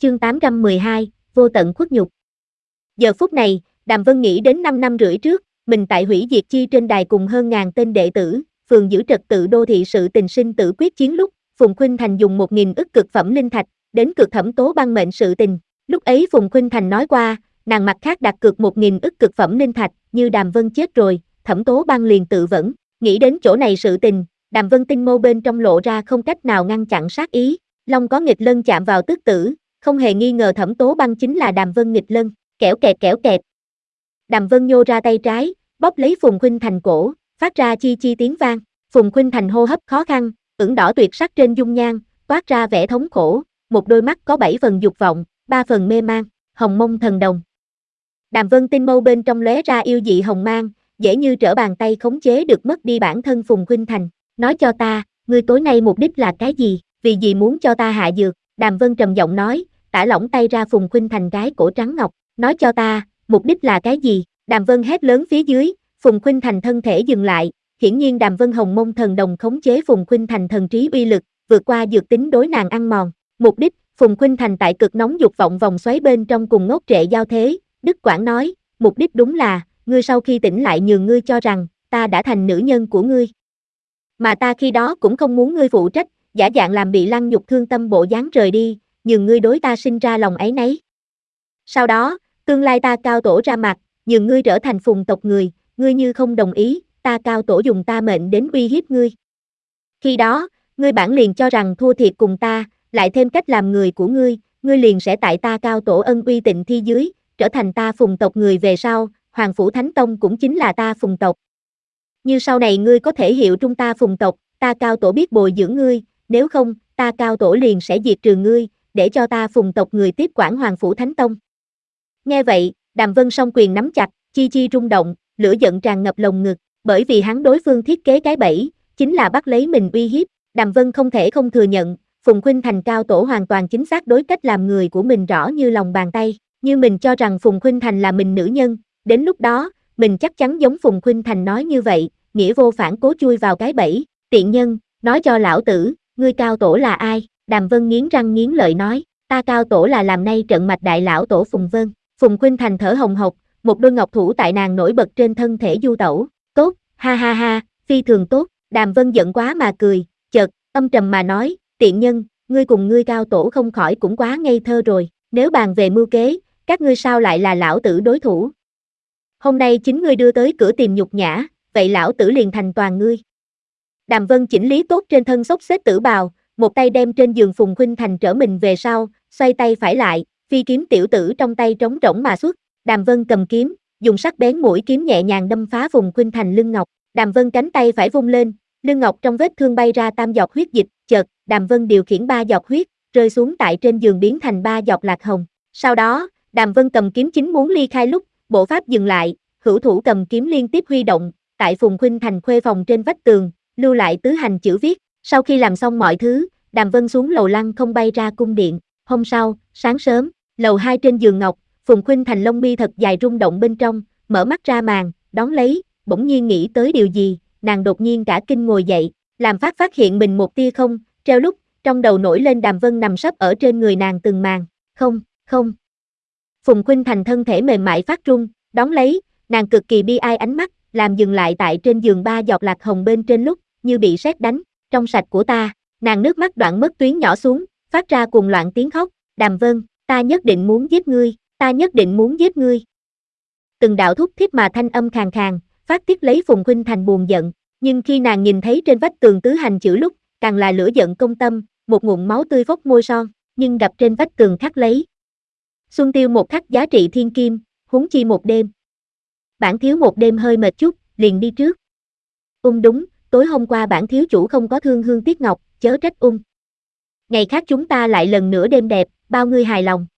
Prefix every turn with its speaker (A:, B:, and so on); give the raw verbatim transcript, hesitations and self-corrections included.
A: Chương tám trăm mười hai, vô tận khuất nhục. Giờ phút này, Đàm Vân nghĩ đến năm năm rưỡi trước, mình tại hủy diệt chi trên đài cùng hơn ngàn tên đệ tử, phường giữ trật tự đô thị sự tình sinh tử quyết chiến lúc, Phùng Khuynh Thành dùng một nghìn ức cực phẩm linh thạch, đến cực Thẩm Tố Băng mệnh sự tình. Lúc ấy Phùng Khuynh Thành nói qua, nàng mặt khác đặt cược một nghìn ức cực phẩm linh thạch, như Đàm Vân chết rồi, Thẩm Tố Băng liền tự vẫn. Nghĩ đến chỗ này sự tình, Đàm Vân tinh mâu bên trong lộ ra không cách nào ngăn chặn sát ý. Long có nghịch lân chạm vào tức tử, không hề nghi ngờ Thẩm Tố Băng chính là Đàm Vân nghịch lân. Kẻo kẹt kẻo kẹt. Đàm Vân nhô ra tay trái, bóp lấy Phùng Khuynh Thành cổ, phát ra chi chi tiếng vang. Phùng Khuynh Thành hô hấp khó khăn, ửng đỏ tuyệt sắc trên dung nhan, toát ra vẻ thống khổ, một đôi mắt có bảy phần dục vọng, ba phần mê man, hồng mông thần đồng. Đàm Vân tinh mâu bên trong lóe ra yêu dị hồng mang, dễ như trở bàn tay khống chế được mất đi bản thân Phùng Khuynh Thành. Nói cho ta, ngươi tối nay mục đích là cái gì, vì gì muốn cho ta hạ dược? Đàm Vân trầm giọng nói, tả lỏng tay ra Phùng Khuynh Thành gái cổ trắng ngọc. Nói cho ta, mục đích là cái gì? Đàm Vân hét lớn phía dưới, Phùng Khuynh Thành thân thể dừng lại, hiển nhiên Đàm Vân hồng mông thần đồng khống chế Phùng Khuynh Thành thần trí uy lực, vượt qua dược tính đối nàng ăn mòn. Mục đích, Phùng Khuynh Thành tại cực nóng dục vọng vòng xoáy bên trong cùng ngốc trệ giao thế, Đức Quảng nói, mục đích đúng là, ngươi sau khi tỉnh lại nhường ngươi cho rằng, ta đã thành nữ nhân của ngươi. Mà ta khi đó cũng không muốn ngươi phụ trách, giả dạng làm bị lăng nhục thương tâm bộ dáng rời đi, nhường ngươi đối ta sinh ra lòng áy náy. Sau đó, tương lai ta cao tổ ra mặt, nhường ngươi trở thành Phùng tộc người, ngươi như không đồng ý, ta cao tổ dùng ta mệnh đến uy hiếp ngươi. Khi đó, ngươi bản liền cho rằng thua thiệt cùng ta, lại thêm cách làm người của ngươi, ngươi liền sẽ tại ta cao tổ ân uy tịnh thi dưới, trở thành ta Phùng tộc người về sau, Hoàng Phủ Thánh Tông cũng chính là ta Phùng tộc. Như sau này ngươi có thể hiệu trung ta Phùng tộc, ta cao tổ biết bồi dưỡng ngươi, nếu không, ta cao tổ liền sẽ diệt trừ ngươi, để cho ta Phùng tộc người tiếp quản Hoàng Phủ Thánh Tông. Nghe vậy, Đàm Vân song quyền nắm chặt, chi chi rung động, lửa giận tràn ngập lồng ngực, bởi vì hắn đối phương thiết kế cái bẫy, chính là bắt lấy mình uy hiếp. Đàm Vân không thể không thừa nhận, Phùng Khuynh Thành cao tổ hoàn toàn chính xác đối cách làm người của mình rõ như lòng bàn tay, như mình cho rằng Phùng Khuynh Thành là mình nữ nhân, đến lúc đó, mình chắc chắn giống Phùng Khuynh Thành nói như vậy, nghĩa vô phản cố chui vào cái bẫy. Tiện nhân, nói cho lão tử, ngươi cao tổ là ai? Đàm Vân nghiến răng nghiến lợi nói, ta cao tổ là làm nay trận mạch đại lão tổ Phùng Vân. Phùng Khuynh Thành thở hồng hộc, một đôi ngọc thủ tại nàng nổi bật trên thân thể du tẩu. Tốt, ha ha ha, phi thường tốt. Đàm Vân giận quá mà cười, chợt, âm trầm mà nói, tiện nhân, ngươi cùng ngươi cao tổ không khỏi cũng quá ngây thơ rồi, nếu bàn về mưu kế, các ngươi sao lại là lão tử đối thủ? Hôm nay chính ngươi đưa tới cửa tìm nhục nhã, vậy lão tử liền thành toàn ngươi. Đàm Vân chỉnh lý tốt trên thân xốc xếp tử bào, một tay đem trên giường Phùng Khuynh Thành trở mình về sau, xoay tay phải lại, phi kiếm tiểu tử trong tay trống rỗng mà xuất. Đàm Vân cầm kiếm, dùng sắc bén mũi kiếm nhẹ nhàng đâm phá Phùng Khuynh Thành lưng ngọc. Đàm Vân cánh tay phải vung lên, lưng ngọc trong vết thương bay ra tam giọt huyết dịch, chợt, Đàm Vân điều khiển ba giọt huyết, rơi xuống tại trên giường biến thành ba giọt lạc hồng. Sau đó, Đàm Vân cầm kiếm chính muốn ly khai lúc, bộ pháp dừng lại, hữu thủ cầm kiếm liên tiếp huy động, tại Phùng Khuynh Thành khuê phòng trên vách tường, lưu lại tứ hành chữ viết. Sau khi làm xong mọi thứ, Đàm Vân xuống lầu lăng không bay ra cung điện. Hôm sau, sáng sớm, lầu hai trên giường ngọc, Phùng Khuynh Thành lông mi thật dài rung động bên trong, mở mắt ra màn, đón lấy, bỗng nhiên nghĩ tới điều gì, nàng đột nhiên cả kinh ngồi dậy, làm phát phát hiện mình một tia không, treo lúc, trong đầu nổi lên Đàm Vân nằm sấp ở trên người nàng từng màn, không, không. Phùng Khuynh Thành thân thể mềm mại phát run, đón lấy, nàng cực kỳ bi ai ánh mắt, làm dừng lại tại trên giường ba giọt lạc hồng bên trên lúc, như bị sét đánh, trong sạch của ta, nàng nước mắt đoạn mất tuyến nhỏ xuống, phát ra cuồng loạn tiếng khóc, Đàm Vân, ta nhất định muốn giết ngươi, ta nhất định muốn giết ngươi. Từng đạo thúc thiết mà thanh âm khàn khàn, phát tiết lấy Phùng Khuynh Thành buồn giận, nhưng khi nàng nhìn thấy trên vách tường tứ hành chữ lúc, càng là lửa giận công tâm, một ngụm máu tươi phốc môi son, nhưng đập trên vách tường khắc lấy. Xuân tiêu một khắc giá trị thiên kim, huống chi một đêm. Bản thiếu một đêm hơi mệt chút, liền đi trước. Ung đúng, tối hôm qua bản thiếu chủ không có thương hương tiếc ngọc, chớ trách ung. Ngày khác chúng ta lại lần nữa đêm đẹp, bao ngươi hài lòng.